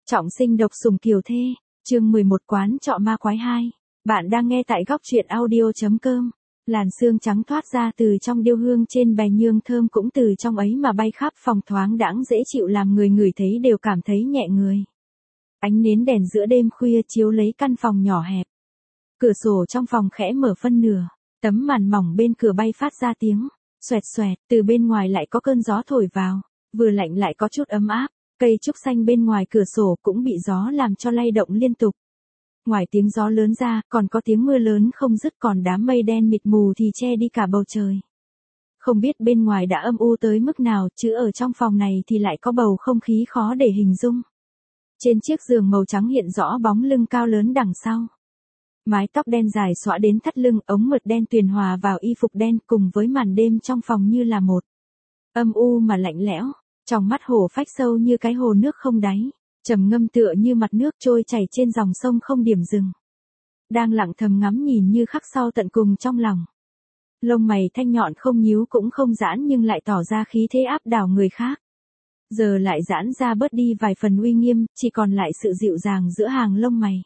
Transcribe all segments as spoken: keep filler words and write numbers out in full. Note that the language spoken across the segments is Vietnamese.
Trọng sinh độc sủng kiều thê, chương mười một quán trọ ma quái hai. Bạn đang nghe tại góc truyện audio.com. Làn sương trắng thoát ra từ trong điêu hương trên bè nhương thơm cũng từ trong ấy mà bay khắp phòng thoáng đãng dễ chịu làm người ngửi thấy đều cảm thấy nhẹ người. Ánh nến đèn giữa đêm khuya chiếu lấy căn phòng nhỏ hẹp. Cửa sổ trong phòng khẽ mở phân nửa, tấm màn mỏng bên cửa bay phát ra tiếng xoẹt xoẹt, từ bên ngoài lại có cơn gió thổi vào, vừa lạnh lại có chút ấm áp. Cây trúc xanh bên ngoài cửa sổ cũng bị gió làm cho lay động liên tục. Ngoài tiếng gió lớn ra, còn có tiếng mưa lớn không dứt, còn đám mây đen mịt mù thì che đi cả bầu trời. Không biết bên ngoài đã âm u tới mức nào, chứ ở trong phòng này thì lại có bầu không khí khó để hình dung. Trên chiếc giường màu trắng hiện rõ bóng lưng cao lớn đằng sau. Mái tóc đen dài xõa đến thắt lưng, ống mượt đen tuyền hòa vào y phục đen cùng với màn đêm trong phòng như là một. Âm u mà lạnh lẽo. Trong mắt hồ phách sâu như cái hồ nước không đáy, trầm ngâm tựa như mặt nước trôi chảy trên dòng sông không điểm dừng. Đang lặng thầm ngắm nhìn như khắc sâu tận cùng trong lòng. Lông mày thanh nhọn không nhíu cũng không giãn nhưng lại tỏ ra khí thế áp đảo người khác. Giờ lại giãn ra bớt đi vài phần uy nghiêm, chỉ còn lại sự dịu dàng giữa hàng lông mày.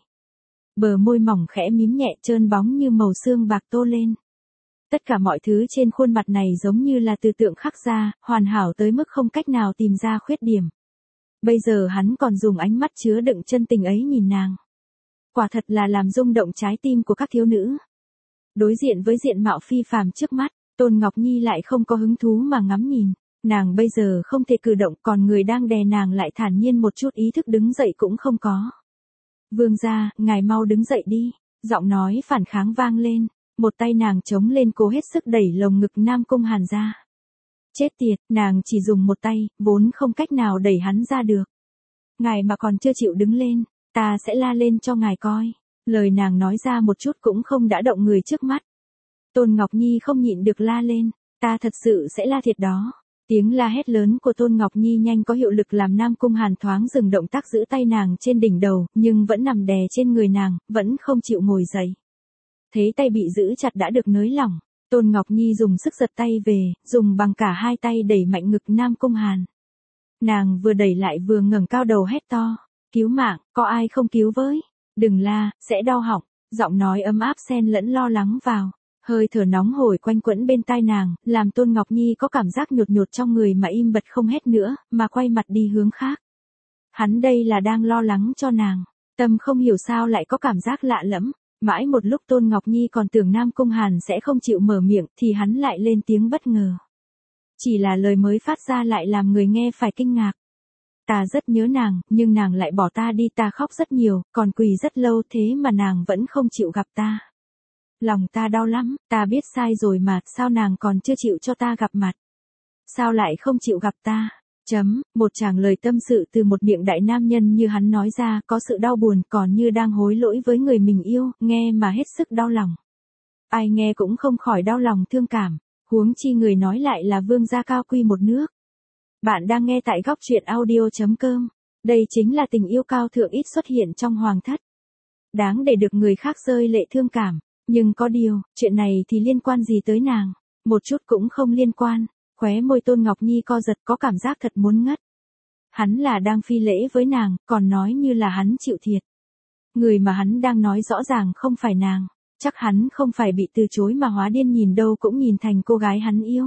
Bờ môi mỏng khẽ mím nhẹ trơn bóng như màu xương bạc tô lên. Tất cả mọi thứ trên khuôn mặt này giống như là từ tượng khắc ra, hoàn hảo tới mức không cách nào tìm ra khuyết điểm. Bây giờ hắn còn dùng ánh mắt chứa đựng chân tình ấy nhìn nàng. Quả thật là làm rung động trái tim của các thiếu nữ. Đối diện với diện mạo phi phàm trước mắt, Tôn Ngọc Nhi lại không có hứng thú mà ngắm nhìn. Nàng bây giờ không thể cử động, còn người đang đè nàng lại thản nhiên một chút ý thức đứng dậy cũng không có. Vương gia, ngài mau đứng dậy đi, giọng nói phản kháng vang lên. Một tay nàng chống lên cố hết sức đẩy lồng ngực Nam Cung Hàn ra. Chết tiệt, nàng chỉ dùng một tay, vốn không cách nào đẩy hắn ra được. Ngài mà còn chưa chịu đứng lên, ta sẽ la lên cho ngài coi. Lời nàng nói ra một chút cũng không đã động người trước mắt. Tôn Ngọc Nhi không nhịn được la lên, ta thật sự sẽ la thiệt đó. Tiếng la hét lớn của Tôn Ngọc Nhi nhanh có hiệu lực làm Nam Cung Hàn thoáng dừng động tác giữ tay nàng trên đỉnh đầu, nhưng vẫn nằm đè trên người nàng, vẫn không chịu ngồi dậy. Thấy tay bị giữ chặt đã được nới lỏng, Tôn Ngọc Nhi dùng sức giật tay về, dùng bằng cả hai tay đẩy mạnh ngực Nam Cung Hàn. Nàng vừa đẩy lại vừa ngẩng cao đầu hét to, cứu mạng, có ai không cứu với? Đừng la, sẽ đau họng, giọng nói ấm áp xen lẫn lo lắng vào. Hơi thở nóng hổi quanh quẩn bên tai nàng, làm Tôn Ngọc Nhi có cảm giác nhột nhột trong người mà im bặt không hét nữa, mà quay mặt đi hướng khác. Hắn đây là đang lo lắng cho nàng, tâm không hiểu sao lại có cảm giác lạ lẫm. Mãi một lúc Tôn Ngọc Nhi còn tưởng Nam Cung Hàn sẽ không chịu mở miệng thì hắn lại lên tiếng bất ngờ. Chỉ là lời mới phát ra lại làm người nghe phải kinh ngạc. Ta rất nhớ nàng, nhưng nàng lại bỏ ta đi, ta khóc rất nhiều, còn quỳ rất lâu thế mà nàng vẫn không chịu gặp ta. Lòng ta đau lắm, ta biết sai rồi mà, sao nàng còn chưa chịu cho ta gặp mặt? Sao lại không chịu gặp ta? Chấm, một tràng lời tâm sự từ một miệng đại nam nhân như hắn nói ra có sự đau buồn còn như đang hối lỗi với người mình yêu, nghe mà hết sức đau lòng. Ai nghe cũng không khỏi đau lòng thương cảm, huống chi người nói lại là vương gia cao quý một nước. Bạn đang nghe tại góc truyện audio.com, đây chính là tình yêu cao thượng ít xuất hiện trong hoàng thất. Đáng để được người khác rơi lệ thương cảm, nhưng có điều, chuyện này thì liên quan gì tới nàng? Một chút cũng không liên quan. Khóe môi Tôn Ngọc Nhi co giật có cảm giác thật muốn ngất. Hắn là đang phi lễ với nàng, còn nói như là hắn chịu thiệt. Người mà hắn đang nói rõ ràng không phải nàng, chắc hắn không phải bị từ chối mà hóa điên nhìn đâu cũng nhìn thành cô gái hắn yêu.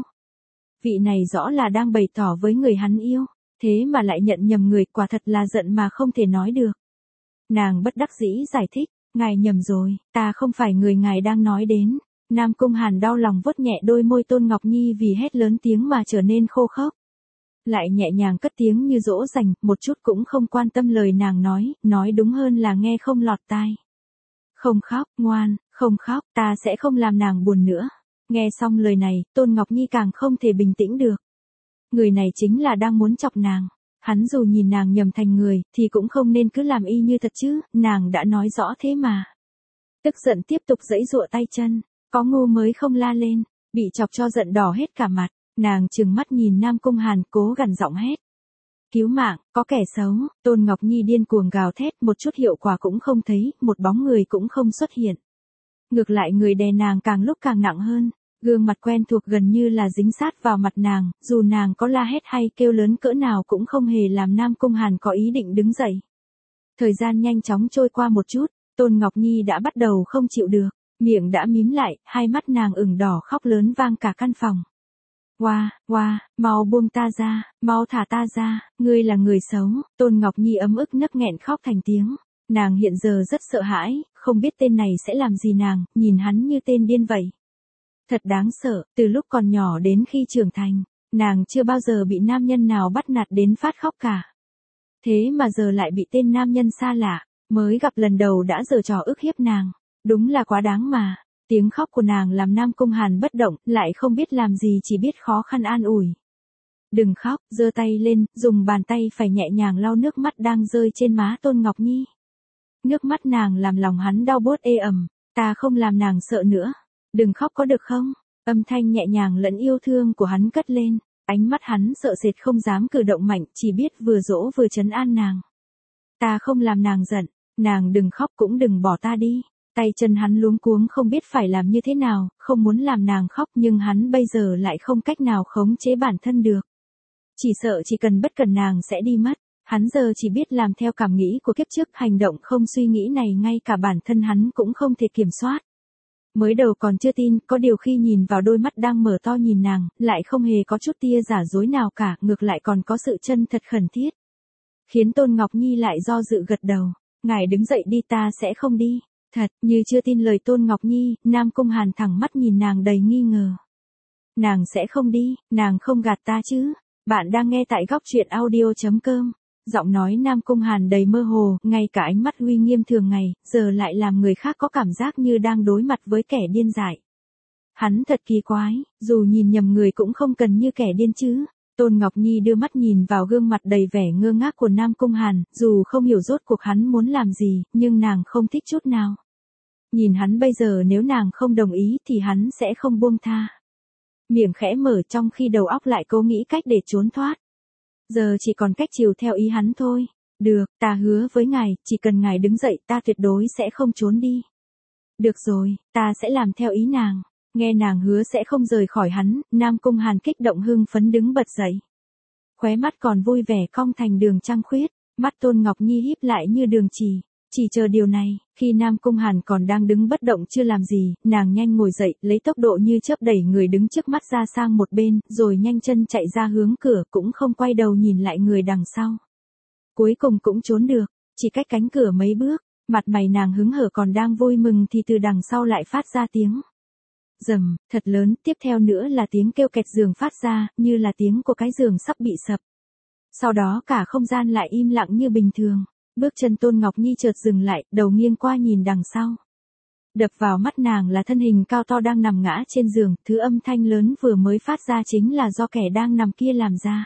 Vị này rõ là đang bày tỏ với người hắn yêu, thế mà lại nhận nhầm người, quả thật là giận mà không thể nói được. Nàng bất đắc dĩ giải thích, ngài nhầm rồi, ta không phải người ngài đang nói đến. Nam Cung Hàn đau lòng vuốt nhẹ đôi môi Tôn Ngọc Nhi vì hét lớn tiếng mà trở nên khô khốc. Lại nhẹ nhàng cất tiếng như dỗ dành, một chút cũng không quan tâm lời nàng nói, nói đúng hơn là nghe không lọt tai. Không khóc, ngoan, không khóc, ta sẽ không làm nàng buồn nữa. Nghe xong lời này, Tôn Ngọc Nhi càng không thể bình tĩnh được. Người này chính là đang muốn chọc nàng. Hắn dù nhìn nàng nhầm thành người, thì cũng không nên cứ làm y như thật chứ, nàng đã nói rõ thế mà. Tức giận tiếp tục giãy giụa tay chân. Có ngu mới không la lên, bị chọc cho giận đỏ hết cả mặt, nàng trừng mắt nhìn Nam Cung Hàn cố gằn giọng hét. Cứu mạng, có kẻ xấu, Tôn Ngọc Nhi điên cuồng gào thét một chút hiệu quả cũng không thấy, một bóng người cũng không xuất hiện. Ngược lại người đè nàng càng lúc càng nặng hơn, gương mặt quen thuộc gần như là dính sát vào mặt nàng, dù nàng có la hét hay kêu lớn cỡ nào cũng không hề làm Nam Cung Hàn có ý định đứng dậy. Thời gian nhanh chóng trôi qua một chút, Tôn Ngọc Nhi đã bắt đầu không chịu được, miệng đã mím lại, hai mắt nàng ửng đỏ khóc lớn vang cả căn phòng. Oa, oa, mau buông ta ra, mau thả ta ra, ngươi là người xấu, Tôn Ngọc Nhi ấm ức nấc nghẹn khóc thành tiếng. Nàng hiện giờ rất sợ hãi, không biết tên này sẽ làm gì nàng, nhìn hắn như tên điên vậy. Thật đáng sợ, từ lúc còn nhỏ đến khi trưởng thành, nàng chưa bao giờ bị nam nhân nào bắt nạt đến phát khóc cả. Thế mà giờ lại bị tên nam nhân xa lạ, mới gặp lần đầu đã giở trò ức hiếp nàng. Đúng là quá đáng mà. Tiếng khóc của nàng làm Nam Cung Hàn bất động, lại không biết làm gì chỉ biết khó khăn an ủi. Đừng khóc, giơ tay lên, dùng bàn tay phải nhẹ nhàng lau nước mắt đang rơi trên má Tôn Ngọc Nhi. Nước mắt nàng làm lòng hắn đau buốt ê ẩm, ta không làm nàng sợ nữa. Đừng khóc có được không? Âm thanh nhẹ nhàng lẫn yêu thương của hắn cất lên, ánh mắt hắn sợ sệt không dám cử động mạnh, chỉ biết vừa dỗ vừa trấn an nàng. Ta không làm nàng giận, nàng đừng khóc cũng đừng bỏ ta đi. Tay chân hắn luống cuống không biết phải làm như thế nào, không muốn làm nàng khóc nhưng hắn bây giờ lại không cách nào khống chế bản thân được. Chỉ sợ chỉ cần bất cần nàng sẽ đi mất, hắn giờ chỉ biết làm theo cảm nghĩ của kiếp trước, hành động không suy nghĩ này ngay cả bản thân hắn cũng không thể kiểm soát. Mới đầu còn chưa tin, có điều khi nhìn vào đôi mắt đang mở to nhìn nàng, lại không hề có chút tia giả dối nào cả, ngược lại còn có sự chân thật khẩn thiết. Khiến Tôn Ngọc Nhi lại do dự gật đầu, ngài đứng dậy đi, ta sẽ không đi. Thật, như chưa tin lời Tôn Ngọc Nhi, Nam Cung Hàn thẳng mắt nhìn nàng đầy nghi ngờ. Nàng sẽ không đi, nàng không gạt ta chứ. Bạn đang nghe tại góc truyện audio chấm com. Giọng nói Nam Cung Hàn đầy mơ hồ, ngay cả ánh mắt uy nghiêm thường ngày, giờ lại làm người khác có cảm giác như đang đối mặt với kẻ điên dại. Hắn thật kỳ quái, dù nhìn nhầm người cũng không cần như kẻ điên chứ. Tôn Ngọc Nhi đưa mắt nhìn vào gương mặt đầy vẻ ngơ ngác của Nam Cung Hàn, dù không hiểu rốt cuộc hắn muốn làm gì, nhưng nàng không thích chút nào. Nhìn hắn bây giờ nếu nàng không đồng ý thì hắn sẽ không buông tha. Miệng khẽ mở trong khi đầu óc lại cố nghĩ cách để trốn thoát. Giờ chỉ còn cách chiều theo ý hắn thôi. Được, ta hứa với ngài, chỉ cần ngài đứng dậy ta tuyệt đối sẽ không trốn đi. Được rồi, ta sẽ làm theo ý nàng. Nghe nàng hứa sẽ không rời khỏi hắn, Nam Cung Hàn kích động hưng phấn đứng bật dậy. Khóe mắt còn vui vẻ cong thành đường trăng khuyết, mắt Tôn Ngọc Nhi híp lại như đường chỉ. Chỉ chờ điều này, khi Nam Cung Hàn còn đang đứng bất động chưa làm gì, nàng nhanh ngồi dậy, lấy tốc độ như chớp đẩy người đứng trước mắt ra sang một bên, rồi nhanh chân chạy ra hướng cửa, cũng không quay đầu nhìn lại người đằng sau. Cuối cùng cũng trốn được, chỉ cách cánh cửa mấy bước, mặt mày nàng hứng hở còn đang vui mừng thì từ đằng sau lại phát ra tiếng rầm, thật lớn, tiếp theo nữa là tiếng kêu kẹt giường phát ra, như là tiếng của cái giường sắp bị sập. Sau đó cả không gian lại im lặng như bình thường. Bước chân Tôn Ngọc Nhi chợt dừng lại, đầu nghiêng qua nhìn đằng sau. Đập vào mắt nàng là thân hình cao to đang nằm ngã trên giường, thứ âm thanh lớn vừa mới phát ra chính là do kẻ đang nằm kia làm ra.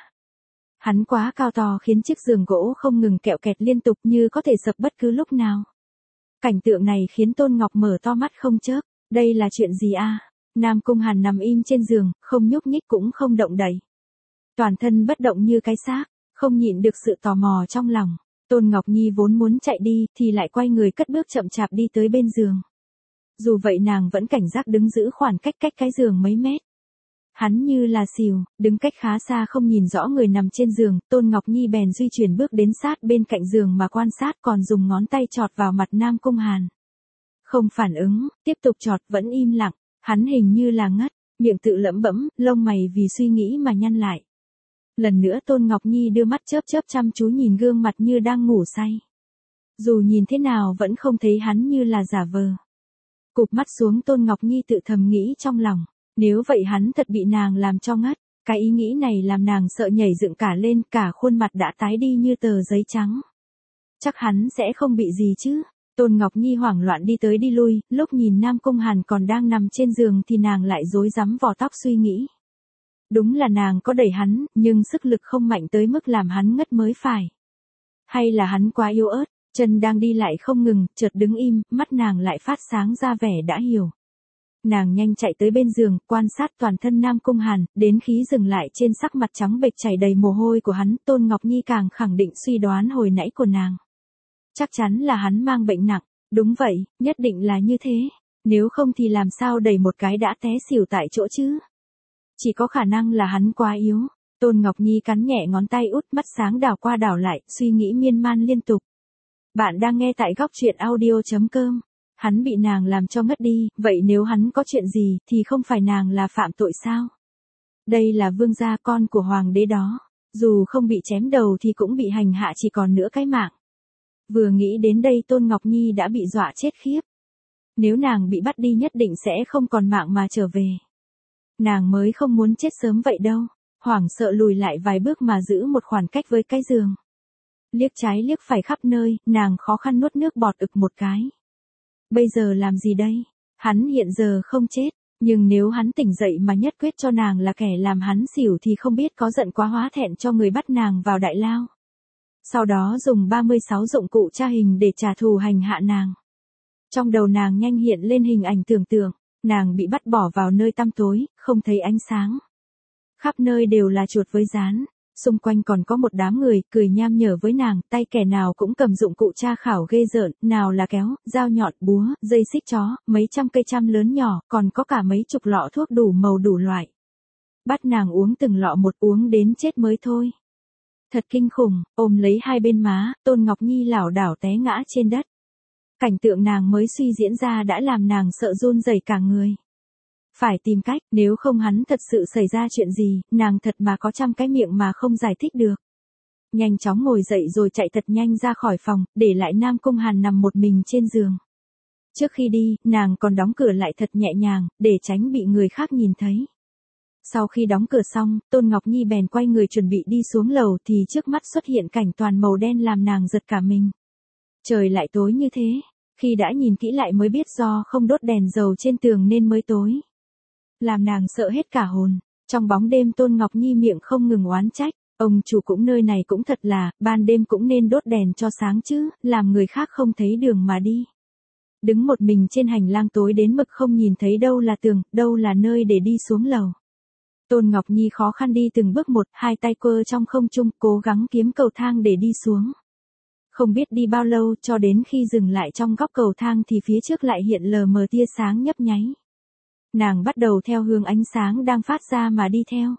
Hắn quá cao to khiến chiếc giường gỗ không ngừng kẹo kẹt liên tục như có thể sập bất cứ lúc nào. Cảnh tượng này khiến Tôn Ngọc mở to mắt không chớp, đây là chuyện gì a? À? Nam Cung Hàn nằm im trên giường, không nhúc nhích cũng không động đậy. Toàn thân bất động như cái xác, không nhịn được sự tò mò trong lòng. Tôn Ngọc Nhi vốn muốn chạy đi, thì lại quay người cất bước chậm chạp đi tới bên giường. Dù vậy nàng vẫn cảnh giác đứng giữ khoảng cách cách cái giường mấy mét. Hắn như là xìu, đứng cách khá xa không nhìn rõ người nằm trên giường, Tôn Ngọc Nhi bèn duy chuyển bước đến sát bên cạnh giường mà quan sát, còn dùng ngón tay chọt vào mặt Nam Cung Hàn. Không phản ứng, tiếp tục chọt vẫn im lặng, hắn hình như là ngất, miệng tự lẩm bẩm, lông mày vì suy nghĩ mà nhăn lại. Lần nữa Tôn Ngọc Nhi đưa mắt chớp chớp chăm chú nhìn gương mặt như đang ngủ say. Dù nhìn thế nào vẫn không thấy hắn như là giả vờ. Cụp mắt xuống Tôn Ngọc Nhi tự thầm nghĩ trong lòng, nếu vậy hắn thật bị nàng làm cho ngất. Cái ý nghĩ này làm nàng sợ nhảy dựng cả lên, cả khuôn mặt đã tái đi như tờ giấy trắng. Chắc hắn sẽ không bị gì chứ. Tôn Ngọc Nhi hoảng loạn đi tới đi lui, lúc nhìn Nam Cung Hàn còn đang nằm trên giường thì nàng lại rối rắm vò tóc suy nghĩ. Đúng là nàng có đẩy hắn, nhưng sức lực không mạnh tới mức làm hắn ngất mới phải. Hay là hắn quá yếu ớt, chân đang đi lại không ngừng, chợt đứng im, mắt nàng lại phát sáng ra vẻ đã hiểu. Nàng nhanh chạy tới bên giường, quan sát toàn thân Nam Cung Hàn, đến khi dừng lại trên sắc mặt trắng bệch chảy đầy mồ hôi của hắn, Tôn Ngọc Nhi càng khẳng định suy đoán hồi nãy của nàng. Chắc chắn là hắn mang bệnh nặng, đúng vậy, nhất định là như thế, nếu không thì làm sao đẩy một cái đã té xỉu tại chỗ chứ. Chỉ có khả năng là hắn quá yếu. Tôn Ngọc Nhi cắn nhẹ ngón tay út, mắt sáng đảo qua đảo lại, suy nghĩ miên man liên tục. Bạn đang nghe tại góc truyện audio.com. Hắn bị nàng làm cho ngất đi, vậy nếu hắn có chuyện gì thì không phải nàng là phạm tội sao? Đây là vương gia, con của hoàng đế đó. Dù không bị chém đầu thì cũng bị hành hạ chỉ còn nửa cái mạng. Vừa nghĩ đến đây Tôn Ngọc Nhi đã bị dọa chết khiếp. Nếu nàng bị bắt đi nhất định sẽ không còn mạng mà trở về. Nàng mới không muốn chết sớm vậy đâu. Hoảng sợ lùi lại vài bước mà giữ một khoảng cách với cái giường. Liếc trái liếc phải khắp nơi, nàng khó khăn nuốt nước bọt ực một cái. Bây giờ làm gì đây? Hắn hiện giờ không chết, nhưng nếu hắn tỉnh dậy mà nhất quyết cho nàng là kẻ làm hắn xỉu thì không biết có giận quá hóa thẹn cho người bắt nàng vào đại lao. Sau đó dùng ba mươi sáu dụng cụ tra hình để trả thù hành hạ nàng. Trong đầu nàng nhanh hiện lên hình ảnh tưởng tượng, nàng bị bắt bỏ vào nơi tăm tối, không thấy ánh sáng. Khắp nơi đều là chuột với gián, xung quanh còn có một đám người, cười nham nhở với nàng, tay kẻ nào cũng cầm dụng cụ tra khảo ghê rợn, nào là kéo, dao nhọn, búa, dây xích chó, mấy trăm cây chăm lớn nhỏ, còn có cả mấy chục lọ thuốc đủ màu đủ loại. Bắt nàng uống từng lọ một, uống đến chết mới thôi. Thật kinh khủng, ôm lấy hai bên má, Tôn Ngọc Nhi lảo đảo té ngã trên đất. Cảnh tượng nàng mới suy diễn ra đã làm nàng sợ run rẩy cả người. Phải tìm cách, nếu không hắn thật sự xảy ra chuyện gì, nàng thật mà có trăm cái miệng mà không giải thích được. Nhanh chóng ngồi dậy rồi chạy thật nhanh ra khỏi phòng, để lại Nam Cung Hàn nằm một mình trên giường. Trước khi đi, nàng còn đóng cửa lại thật nhẹ nhàng, để tránh bị người khác nhìn thấy. Sau khi đóng cửa xong, Tôn Ngọc Nhi bèn quay người chuẩn bị đi xuống lầu thì trước mắt xuất hiện cảnh toàn màu đen làm nàng giật cả mình. Trời lại tối như thế, khi đã nhìn kỹ lại mới biết do không đốt đèn dầu trên tường nên mới tối. Làm nàng sợ hết cả hồn. Trong bóng đêm Tôn Ngọc Nhi miệng không ngừng oán trách, ông chủ cũng nơi này cũng thật là, ban đêm cũng nên đốt đèn cho sáng chứ, làm người khác không thấy đường mà đi. Đứng một mình trên hành lang tối đến mực không nhìn thấy đâu là tường, đâu là nơi để đi xuống lầu. Tôn Ngọc Nhi khó khăn đi từng bước một, hai tay quơ trong không trung, cố gắng kiếm cầu thang để đi xuống. Không biết đi bao lâu cho đến khi dừng lại trong góc cầu thang thì phía trước lại hiện lờ mờ tia sáng nhấp nháy. Nàng bắt đầu theo hướng ánh sáng đang phát ra mà đi theo.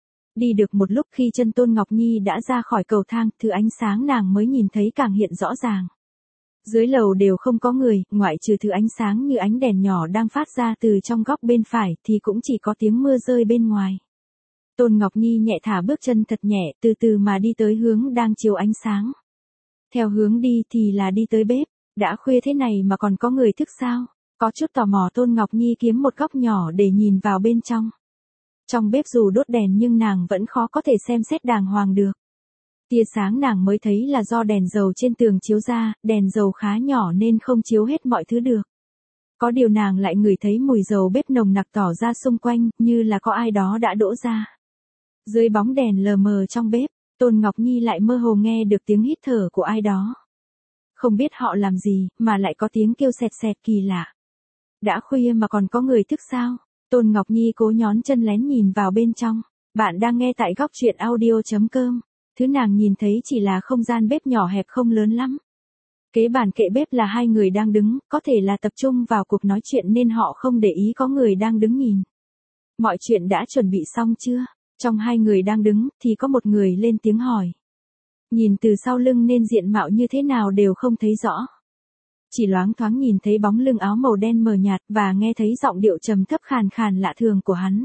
Đi được một lúc khi chân Tôn Ngọc Nhi đã ra khỏi cầu thang, thứ ánh sáng nàng mới nhìn thấy càng hiện rõ ràng. Dưới lầu đều không có người, ngoại trừ thứ ánh sáng như ánh đèn nhỏ đang phát ra từ trong góc bên phải thì cũng chỉ có tiếng mưa rơi bên ngoài. Tôn Ngọc Nhi nhẹ thả bước chân thật nhẹ, từ từ mà đi tới hướng đang chiếu ánh sáng. Theo hướng đi thì là đi tới bếp, đã khuya thế này mà còn có người thức sao? Có chút tò mò Tôn Ngọc Nhi kiếm một góc nhỏ để nhìn vào bên trong. Trong bếp dù đốt đèn nhưng nàng vẫn khó có thể xem xét đàng hoàng được. Tia sáng nàng mới thấy là do đèn dầu trên tường chiếu ra, đèn dầu khá nhỏ nên không chiếu hết mọi thứ được. Có điều nàng lại ngửi thấy mùi dầu bếp nồng nặc tỏ ra xung quanh, như là có ai đó đã đổ ra. Dưới bóng đèn lờ mờ trong bếp, Tôn Ngọc Nhi lại mơ hồ nghe được tiếng hít thở của ai đó. Không biết họ làm gì, mà lại có tiếng kêu sẹt sẹt kỳ lạ. Đã khuya mà còn có người thức sao? Tôn Ngọc Nhi cố nhón chân lén nhìn vào bên trong. Bạn đang nghe tại góc truyện audio.com. Thứ nàng nhìn thấy chỉ là không gian bếp nhỏ hẹp không lớn lắm. Kế bàn kệ bếp là hai người đang đứng, có thể là tập trung vào cuộc nói chuyện nên họ không để ý có người đang đứng nhìn. Mọi chuyện đã chuẩn bị xong chưa? Trong hai người đang đứng thì có một người lên tiếng hỏi. Nhìn từ sau lưng nên diện mạo như thế nào đều không thấy rõ. Chỉ loáng thoáng nhìn thấy bóng lưng áo màu đen mờ nhạt và nghe thấy giọng điệu trầm thấp khàn khàn lạ thường của hắn.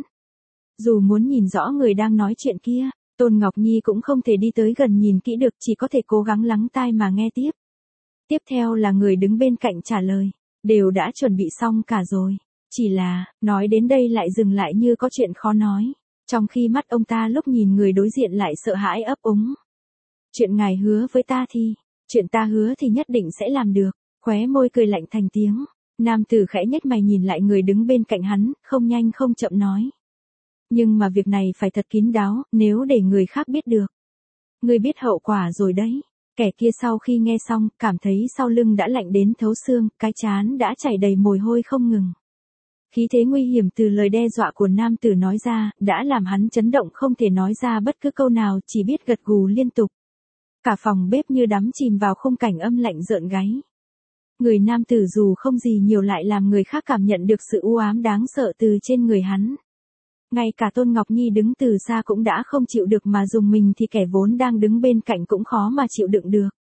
Dù muốn nhìn rõ người đang nói chuyện kia, Tôn Ngọc Nhi cũng không thể đi tới gần nhìn kỹ được, chỉ có thể cố gắng lắng tai mà nghe tiếp. Tiếp theo là người đứng bên cạnh trả lời, đều đã chuẩn bị xong cả rồi. Chỉ là, nói đến đây lại dừng lại như có chuyện khó nói. Trong khi mắt ông ta lúc nhìn người đối diện lại sợ hãi ấp úng. Chuyện ngài hứa với ta thì, chuyện ta hứa thì nhất định sẽ làm được. Khóe môi cười lạnh thành tiếng. Nam tử khẽ nhếch mày nhìn lại người đứng bên cạnh hắn, không nhanh không chậm nói. Nhưng mà việc này phải thật kín đáo, nếu để người khác biết được. Ngươi biết hậu quả rồi đấy. Kẻ kia sau khi nghe xong, cảm thấy sau lưng đã lạnh đến thấu xương, cái trán đã chảy đầy mồ hôi không ngừng. Khí thế nguy hiểm từ lời đe dọa của nam tử nói ra, đã làm hắn chấn động không thể nói ra bất cứ câu nào, chỉ biết gật gù liên tục. Cả phòng bếp như đắm chìm vào khung cảnh âm lạnh rợn gáy. Người nam tử dù không gì nhiều lại làm người khác cảm nhận được sự u ám đáng sợ từ trên người hắn. Ngay cả Tôn Ngọc Nhi đứng từ xa cũng đã không chịu được mà dùng mình thì kẻ vốn đang đứng bên cạnh cũng khó mà chịu đựng được.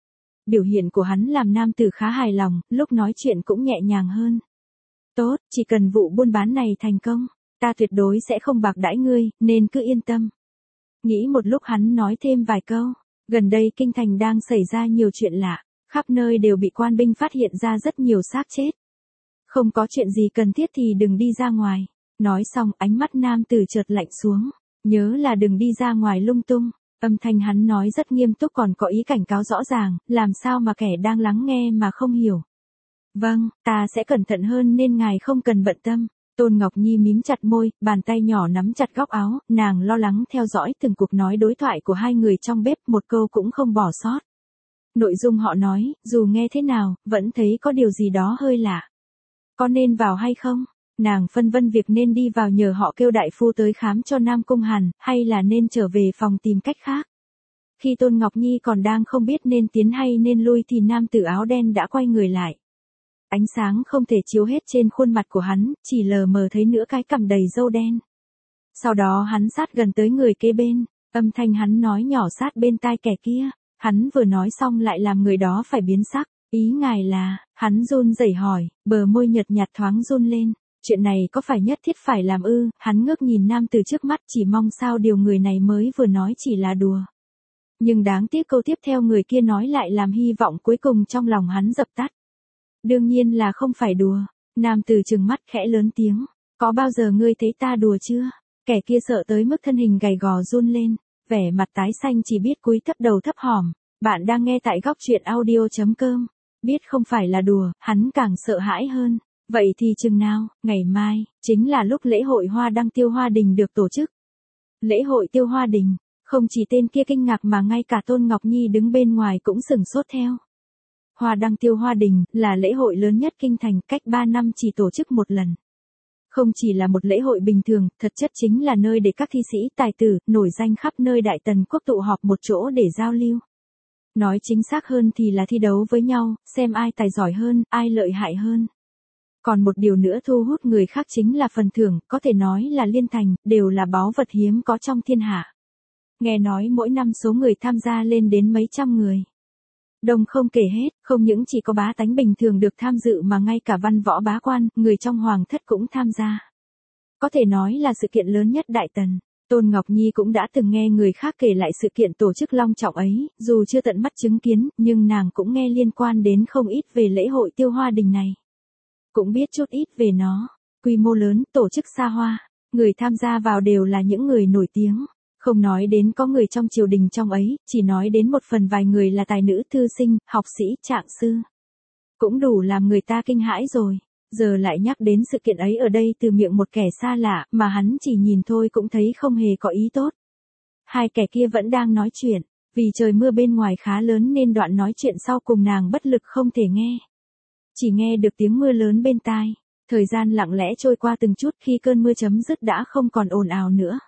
Biểu hiện của hắn làm nam tử khá hài lòng, lúc nói chuyện cũng nhẹ nhàng hơn. Tốt, chỉ cần vụ buôn bán này thành công, ta tuyệt đối sẽ không bạc đãi ngươi, nên cứ yên tâm. Nghĩ một lúc hắn nói thêm vài câu, gần đây kinh thành đang xảy ra nhiều chuyện lạ, khắp nơi đều bị quan binh phát hiện ra rất nhiều xác chết. Không có chuyện gì cần thiết thì đừng đi ra ngoài. Nói xong ánh mắt nam tử chợt lạnh xuống, nhớ là đừng đi ra ngoài lung tung. Âm thanh hắn nói rất nghiêm túc còn có ý cảnh cáo rõ ràng, làm sao mà kẻ đang lắng nghe mà không hiểu. Vâng, ta sẽ cẩn thận hơn nên ngài không cần bận tâm. Tôn Ngọc Nhi mím chặt môi, bàn tay nhỏ nắm chặt góc áo, nàng lo lắng theo dõi từng cuộc nói đối thoại của hai người trong bếp, một câu cũng không bỏ sót. Nội dung họ nói, dù nghe thế nào, vẫn thấy có điều gì đó hơi lạ. Có nên vào hay không? Nàng phân vân việc nên đi vào nhờ họ kêu đại phu tới khám cho Nam Cung Hàn, hay là nên trở về phòng tìm cách khác. Khi Tôn Ngọc Nhi còn đang không biết nên tiến hay nên lui thì nam tử áo đen đã quay người lại. Ánh sáng không thể chiếu hết trên khuôn mặt của hắn, chỉ lờ mờ thấy nửa cái cằm đầy râu đen. Sau đó hắn sát gần tới người kế bên, âm thanh hắn nói nhỏ sát bên tai kẻ kia. Hắn vừa nói xong lại làm người đó phải biến sắc. Ý ngài là, hắn run rẩy hỏi, bờ môi nhợt nhạt thoáng run lên. Chuyện này có phải nhất thiết phải làm ư? Hắn ngước nhìn nam từ trước mắt, chỉ mong sao điều người này mới vừa nói chỉ là đùa. Nhưng đáng tiếc câu tiếp theo người kia nói lại làm hy vọng cuối cùng trong lòng hắn dập tắt. Đương nhiên là không phải đùa. Nam từ trừng mắt khẽ lớn tiếng. Có bao giờ ngươi thấy ta đùa chưa? Kẻ kia sợ tới mức thân hình gầy gò run lên. Vẻ mặt tái xanh chỉ biết cúi thấp đầu thấp hòm. Bạn đang nghe tại góc truyện audio chấm com. Biết không phải là đùa, hắn càng sợ hãi hơn. Vậy thì chừng nào, ngày mai, chính là lúc lễ hội Hoa Đăng Tiêu Hoa Đình được tổ chức. Lễ hội Tiêu Hoa Đình, không chỉ tên kia kinh ngạc mà ngay cả Tôn Ngọc Nhi đứng bên ngoài cũng sửng sốt theo. Hoa Đăng Tiêu Hoa Đình là lễ hội lớn nhất kinh thành, cách ba năm chỉ tổ chức một lần. Không chỉ là một lễ hội bình thường, thật chất chính là nơi để các thi sĩ, tài tử, nổi danh khắp nơi Đại Tần quốc tụ họp một chỗ để giao lưu. Nói chính xác hơn thì là thi đấu với nhau, xem ai tài giỏi hơn, ai lợi hại hơn. Còn một điều nữa thu hút người khác chính là phần thưởng, có thể nói là liên thành, đều là báu vật hiếm có trong thiên hạ. Nghe nói mỗi năm số người tham gia lên đến mấy trăm người. Đông không kể hết, không những chỉ có bá tánh bình thường được tham dự mà ngay cả văn võ bá quan, người trong hoàng thất cũng tham gia. Có thể nói là sự kiện lớn nhất Đại Tần. Tôn Ngọc Nhi cũng đã từng nghe người khác kể lại sự kiện tổ chức long trọng ấy, dù chưa tận mắt chứng kiến, nhưng nàng cũng nghe liên quan đến không ít về lễ hội Tiêu Hoa Đình này. Cũng biết chút ít về nó, quy mô lớn, tổ chức xa hoa, người tham gia vào đều là những người nổi tiếng. Không nói đến có người trong triều đình trong ấy, chỉ nói đến một phần vài người là tài nữ thư sinh, học sĩ, trạng sư. Cũng đủ làm người ta kinh hãi rồi. Giờ lại nhắc đến sự kiện ấy ở đây từ miệng một kẻ xa lạ, mà hắn chỉ nhìn thôi cũng thấy không hề có ý tốt. Hai kẻ kia vẫn đang nói chuyện, vì trời mưa bên ngoài khá lớn nên đoạn nói chuyện sau cùng nàng bất lực không thể nghe. Chỉ nghe được tiếng mưa lớn bên tai, thời gian lặng lẽ trôi qua từng chút khi cơn mưa chấm dứt đã không còn ồn ào nữa.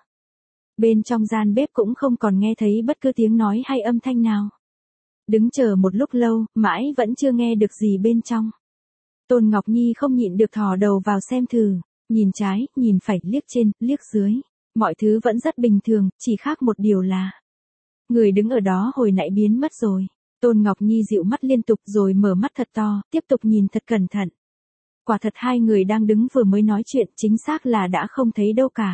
Bên trong gian bếp cũng không còn nghe thấy bất cứ tiếng nói hay âm thanh nào. Đứng chờ một lúc lâu, mãi vẫn chưa nghe được gì bên trong. Tôn Ngọc Nhi không nhịn được thò đầu vào xem thử, nhìn trái, nhìn phải, liếc trên, liếc dưới. Mọi thứ vẫn rất bình thường, chỉ khác một điều là người đứng ở đó hồi nãy biến mất rồi. Tôn Ngọc Nhi dịu mắt liên tục rồi mở mắt thật to, tiếp tục nhìn thật cẩn thận. Quả thật hai người đang đứng vừa mới nói chuyện chính xác là đã không thấy đâu cả.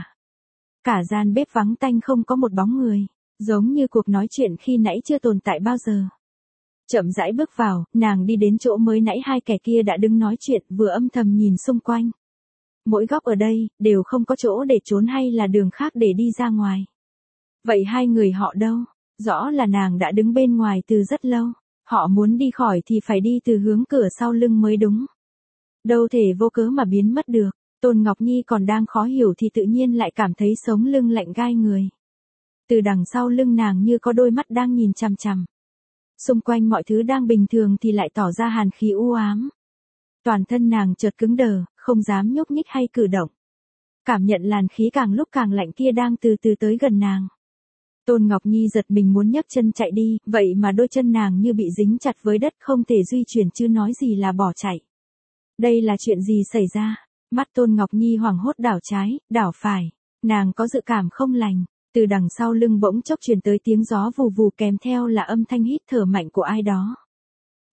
Cả gian bếp vắng tanh không có một bóng người, giống như cuộc nói chuyện khi nãy chưa tồn tại bao giờ. Chậm rãi bước vào, nàng đi đến chỗ mới nãy hai kẻ kia đã đứng nói chuyện vừa âm thầm nhìn xung quanh. Mỗi góc ở đây, đều không có chỗ để trốn hay là đường khác để đi ra ngoài. Vậy hai người họ đâu? Rõ là nàng đã đứng bên ngoài từ rất lâu. Họ muốn đi khỏi thì phải đi từ hướng cửa sau lưng mới đúng. Đâu thể vô cớ mà biến mất được. Tôn Ngọc Nhi còn đang khó hiểu thì tự nhiên lại cảm thấy sống lưng lạnh gai người. Từ đằng sau lưng nàng như có đôi mắt đang nhìn chằm chằm. Xung quanh mọi thứ đang bình thường thì lại tỏ ra hàn khí u ám. Toàn thân nàng chợt cứng đờ, không dám nhúc nhích hay cử động. Cảm nhận làn khí càng lúc càng lạnh kia đang từ từ tới gần nàng. Tôn Ngọc Nhi giật mình muốn nhấc chân chạy đi, vậy mà đôi chân nàng như bị dính chặt với đất không thể di chuyển chứ nói gì là bỏ chạy. Đây là chuyện gì xảy ra? Mắt Tôn Ngọc Nhi hoảng hốt đảo trái, đảo phải. Nàng có dự cảm không lành. Từ đằng sau lưng bỗng chốc truyền tới tiếng gió vù vù kèm theo là âm thanh hít thở mạnh của ai đó.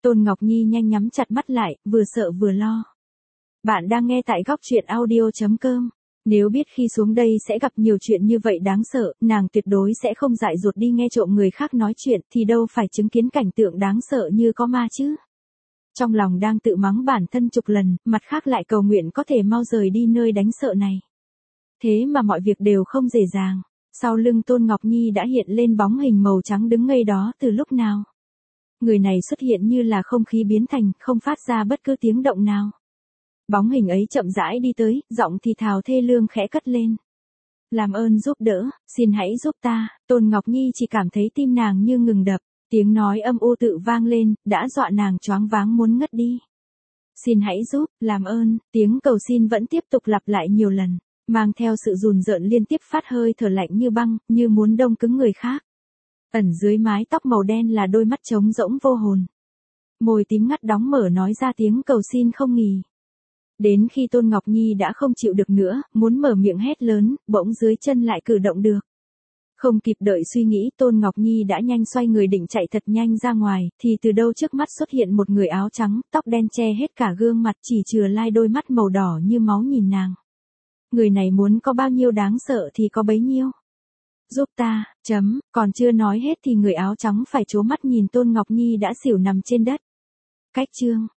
Tôn Ngọc Nhi nhanh nhắm chặt mắt lại, vừa sợ vừa lo. Bạn đang nghe tại góc truyện audio.com. Nếu biết khi xuống đây sẽ gặp nhiều chuyện như vậy đáng sợ, nàng tuyệt đối sẽ không dại dột đi nghe trộm người khác nói chuyện, thì đâu phải chứng kiến cảnh tượng đáng sợ như có ma chứ. Trong lòng đang tự mắng bản thân chục lần, mặt khác lại cầu nguyện có thể mau rời đi nơi đánh sợ này. Thế mà mọi việc đều không dễ dàng. Sau lưng Tôn Ngọc Nhi đã hiện lên bóng hình màu trắng đứng ngây đó từ lúc nào. Người này xuất hiện như là không khí biến thành, không phát ra bất cứ tiếng động nào. Bóng hình ấy chậm rãi đi tới, giọng thì thào thê lương khẽ cất lên. Làm ơn giúp đỡ, xin hãy giúp ta. Tôn Ngọc Nhi chỉ cảm thấy tim nàng như ngừng đập, tiếng nói âm u tự vang lên, đã dọa nàng choáng váng muốn ngất đi. Xin hãy giúp, làm ơn, tiếng cầu xin vẫn tiếp tục lặp lại nhiều lần, mang theo sự rùn rợn liên tiếp phát hơi thở lạnh như băng, như muốn đông cứng người khác. Ẩn dưới mái tóc màu đen là đôi mắt trống rỗng vô hồn. Môi tím ngắt đóng mở nói ra tiếng cầu xin không nghỉ. Đến khi Tôn Ngọc Nhi đã không chịu được nữa, muốn mở miệng hét lớn, bỗng dưới chân lại cử động được. Không kịp đợi suy nghĩ, Tôn Ngọc Nhi đã nhanh xoay người định chạy thật nhanh ra ngoài, thì từ đâu trước mắt xuất hiện một người áo trắng, tóc đen che hết cả gương mặt, chỉ chừa lai đôi mắt màu đỏ như máu nhìn nàng. Người này muốn có bao nhiêu đáng sợ thì có bấy nhiêu. Giúp ta, chấm, còn chưa nói hết thì người áo trắng phải trố mắt nhìn Tôn Ngọc Nhi đã xỉu nằm trên đất. Cách chương,